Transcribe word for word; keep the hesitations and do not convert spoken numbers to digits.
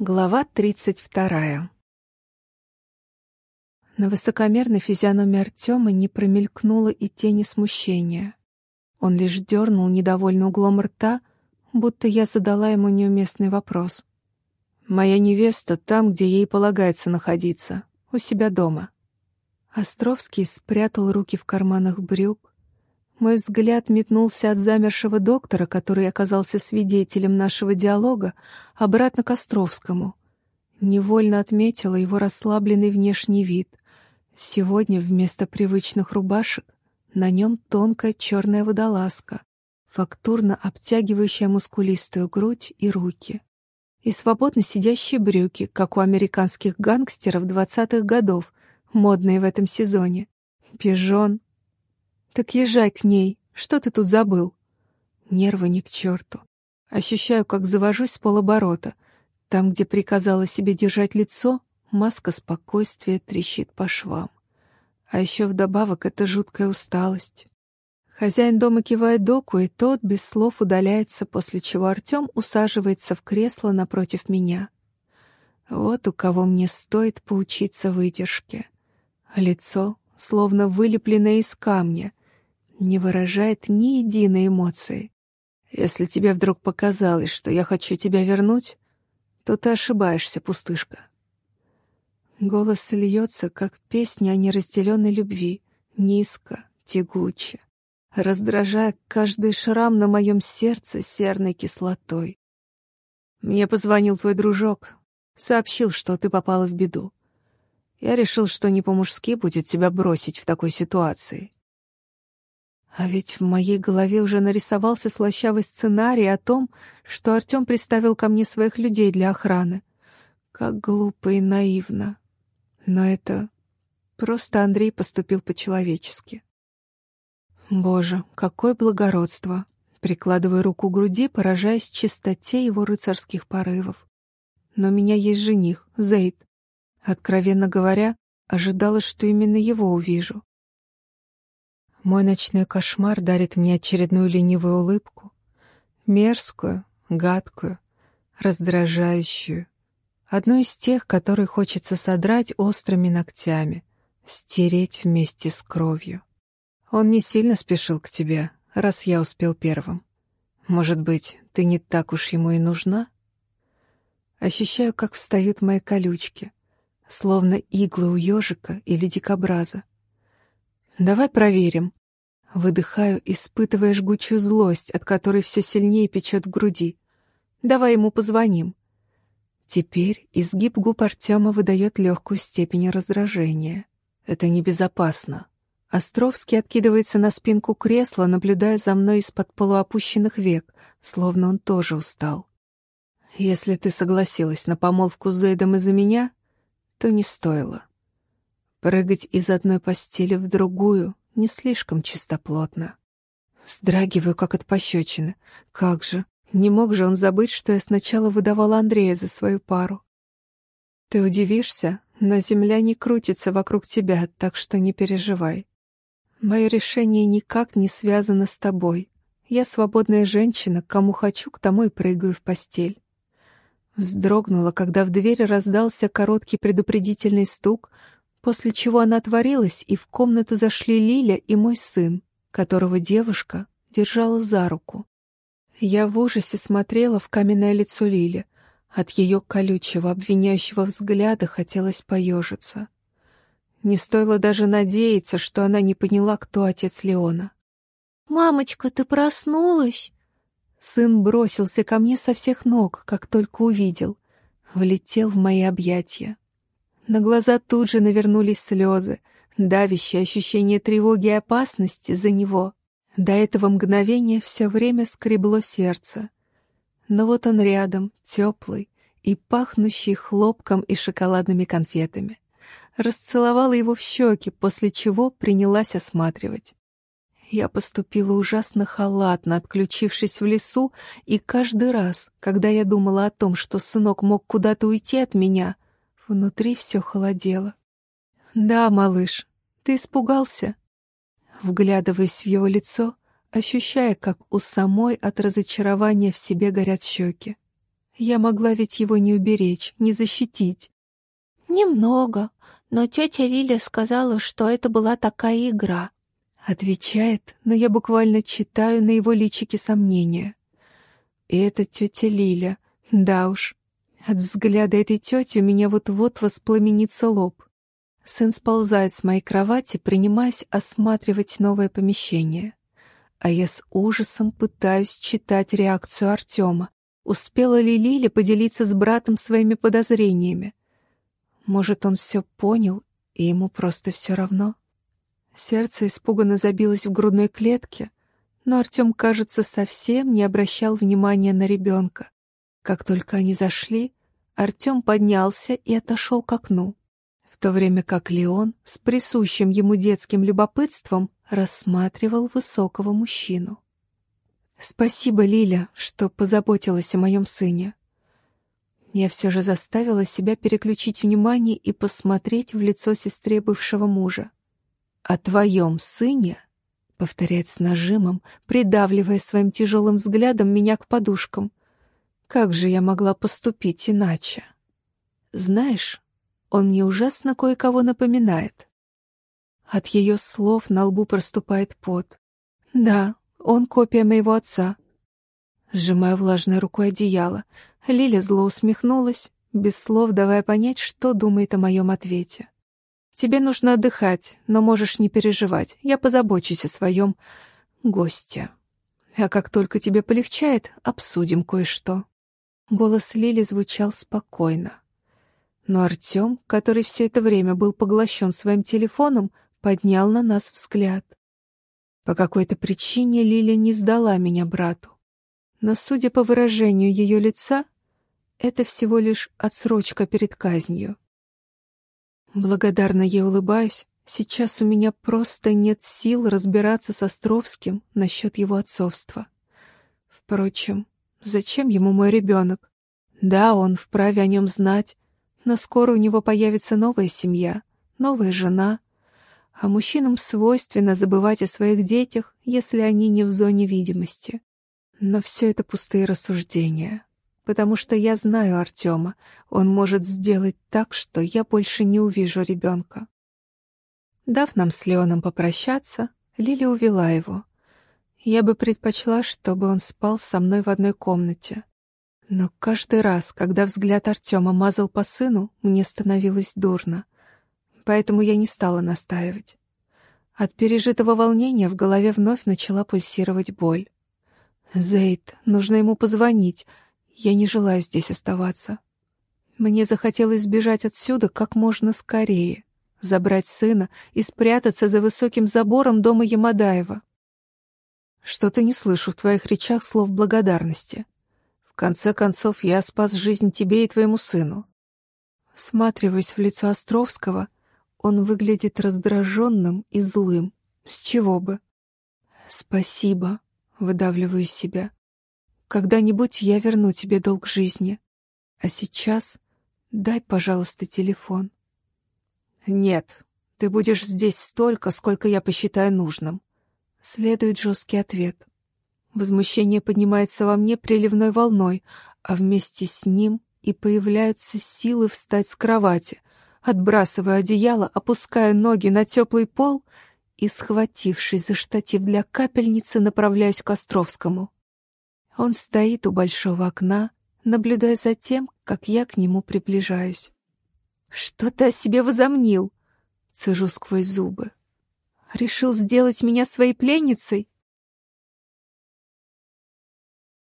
Глава тридцать вторая. На высокомерной физиономии Артема не промелькнуло и тени смущения. Он лишь дернул недовольно углом рта, будто я задала ему неуместный вопрос. «Моя невеста там, где ей полагается находиться, у себя дома». Островский спрятал руки в карманах брюк. Мой взгляд метнулся от замершего доктора, который оказался свидетелем нашего диалога, обратно к Островскому. Невольно отметила его расслабленный внешний вид. Сегодня вместо привычных рубашек на нем тонкая черная водолазка, фактурно обтягивающая мускулистую грудь и руки, и свободно сидящие брюки, как у американских гангстеров двадцатых годов, модные в этом сезоне. Пижон. «Так езжай к ней. Что ты тут забыл?» Нервы ни к черту. Ощущаю, как завожусь с полоборота. Там, где приказала себе держать лицо, маска спокойствия трещит по швам. А еще вдобавок это жуткая усталость. Хозяин дома кивает доку, и тот без слов удаляется, после чего Артем усаживается в кресло напротив меня. Вот у кого мне стоит поучиться выдержке. Лицо, словно вылепленное из камня, не выражает ни единой эмоции. Если тебе вдруг показалось, что я хочу тебя вернуть, то ты ошибаешься, пустышка. Голос льется, как песня о неразделенной любви, низко, тягуче, раздражая каждый шрам на моем сердце серной кислотой. Мне позвонил твой дружок, сообщил, что ты попала в беду. Я решил, что не по-мужски будет тебя бросить в такой ситуации. А ведь в моей голове уже нарисовался слащавый сценарий о том, что Артем приставил ко мне своих людей для охраны. Как глупо и наивно. Но это просто Андрей поступил по-человечески. Боже, какое благородство! Прикладываю руку к груди, поражаясь чистоте его рыцарских порывов. Но у меня есть жених, Зейд. Откровенно говоря, ожидала, что именно его увижу. Мой ночной кошмар дарит мне очередную ленивую улыбку. Мерзкую, гадкую, раздражающую. Одну из тех, которые хочется содрать острыми ногтями, стереть вместе с кровью. Он не сильно спешил к тебе, раз я успел первым. Может быть, ты не так уж ему и нужна? Ощущаю, как встают мои колючки, словно иглы у ежика или дикобраза. Давай проверим. Выдыхаю, испытывая жгучую злость, от которой все сильнее печет в груди. Давай ему позвоним. Теперь изгиб губ Артема выдает легкую степень раздражения. Это небезопасно. Островский откидывается на спинку кресла, наблюдая за мной из-под полуопущенных век, словно он тоже устал. Если ты согласилась на помолвку с Зейдом из-за меня, то не стоило. Прыгать из одной постели в другую не слишком чистоплотно. Вздрагиваю, как от пощечины. Как же, не мог же он забыть, что я сначала выдавала Андрея за свою пару. Ты удивишься, но земля не крутится вокруг тебя, так что не переживай. Мое решение никак не связано с тобой. Я свободная женщина, к кому хочу, к тому и прыгаю в постель. Вздрогнула, когда в дверь раздался короткий предупредительный стук, после чего она отворилась, и в комнату зашли Лиля и мой сын, которого девушка держала за руку. Я в ужасе смотрела в каменное лицо Лили. От ее колючего, обвиняющего взгляда хотелось поежиться. Не стоило даже надеяться, что она не поняла, кто отец Леона. «Мамочка, ты проснулась?» Сын бросился ко мне со всех ног, как только увидел. Влетел в мои объятия. На глаза тут же навернулись слезы, давящее ощущение тревоги и опасности за него. До этого мгновения все время скребло сердце. Но вот он рядом, теплый и пахнущий хлопком и шоколадными конфетами. Расцеловала его в щеки, после чего принялась осматривать. Я поступила ужасно халатно, отключившись в лесу, и каждый раз, когда я думала о том, что сынок мог куда-то уйти от меня, внутри все холодело. «Да, малыш, ты испугался?» Вглядываясь в его лицо, ощущая, как у самой от разочарования в себе горят щеки. Я могла ведь его не уберечь, не защитить. Немного, но тетя Лиля сказала, что это была такая игра. Отвечает, но я буквально читаю на его личике сомнения. И это тетя Лиля, да уж. От взгляда этой тети у меня вот-вот воспламенится лоб. Сын сползает с моей кровати, принимаясь осматривать новое помещение. А я с ужасом пытаюсь читать реакцию Артема. Успела ли Лиля поделиться с братом своими подозрениями? Может, он все понял, и ему просто все равно? Сердце испуганно забилось в грудной клетке, но Артем, кажется, совсем не обращал внимания на ребенка. Как только они зашли, Артем поднялся и отошел к окну, в то время как Леон с присущим ему детским любопытством рассматривал высокого мужчину. «Спасибо, Лиля, что позаботилась о моем сыне». Я все же заставила себя переключить внимание и посмотреть в лицо сестре бывшего мужа. «О твоем сыне?» — повторяет с нажимом, придавливая своим тяжелым взглядом меня к подушкам. Как же я могла поступить иначе? Знаешь, он мне ужасно кое-кого напоминает. От ее слов на лбу проступает пот. Да, он копия моего отца. Сжимаю влажной рукой одеяло. Лиля зло усмехнулась, без слов давая понять, что думает о моем ответе. Тебе нужно отдыхать, но можешь не переживать. Я позабочусь о своем госте. А как только тебе полегчает, обсудим кое-что. Голос Лили звучал спокойно. Но Артем, который все это время был поглощен своим телефоном, поднял на нас взгляд. По какой-то причине Лиля не сдала меня брату. Но, судя по выражению ее лица, это всего лишь отсрочка перед казнью. Благодарно ей улыбаюсь. Сейчас у меня просто нет сил разбираться с Островским насчет его отцовства. Впрочем, зачем ему мой ребенок? Да, он вправе о нем знать, но скоро у него появится новая семья, новая жена, а мужчинам свойственно забывать о своих детях, если они не в зоне видимости. Но все это пустые рассуждения, потому что я знаю Артема, он может сделать так, что я больше не увижу ребенка. Дав нам с Леоном попрощаться, Лиля увела его. Я бы предпочла, чтобы он спал со мной в одной комнате. Но каждый раз, когда взгляд Артема мазал по сыну, мне становилось дурно. Поэтому я не стала настаивать. От пережитого волнения в голове вновь начала пульсировать боль. «Зейд, нужно ему позвонить. Я не желаю здесь оставаться». Мне захотелось сбежать отсюда как можно скорее, забрать сына и спрятаться за высоким забором дома Ямадаева. Что-то не слышу в твоих речах слов благодарности. В конце концов, я спас жизнь тебе и твоему сыну. Всматриваясь в лицо Островского, он выглядит раздраженным и злым. С чего бы? Спасибо, выдавливаю из себя. Когда-нибудь я верну тебе долг жизни. А сейчас дай, пожалуйста, телефон. Нет, ты будешь здесь столько, сколько я посчитаю нужным. Следует жесткий ответ. Возмущение поднимается во мне приливной волной, а вместе с ним и появляются силы встать с кровати. Отбрасываю одеяло, опускаю ноги на теплый пол и, схватившись за штатив для капельницы, направляюсь к Островскому. Он стоит у большого окна, наблюдая за тем, как я к нему приближаюсь. «Что ты о себе возомнил?» — цежу сквозь зубы. «Решил сделать меня своей пленницей?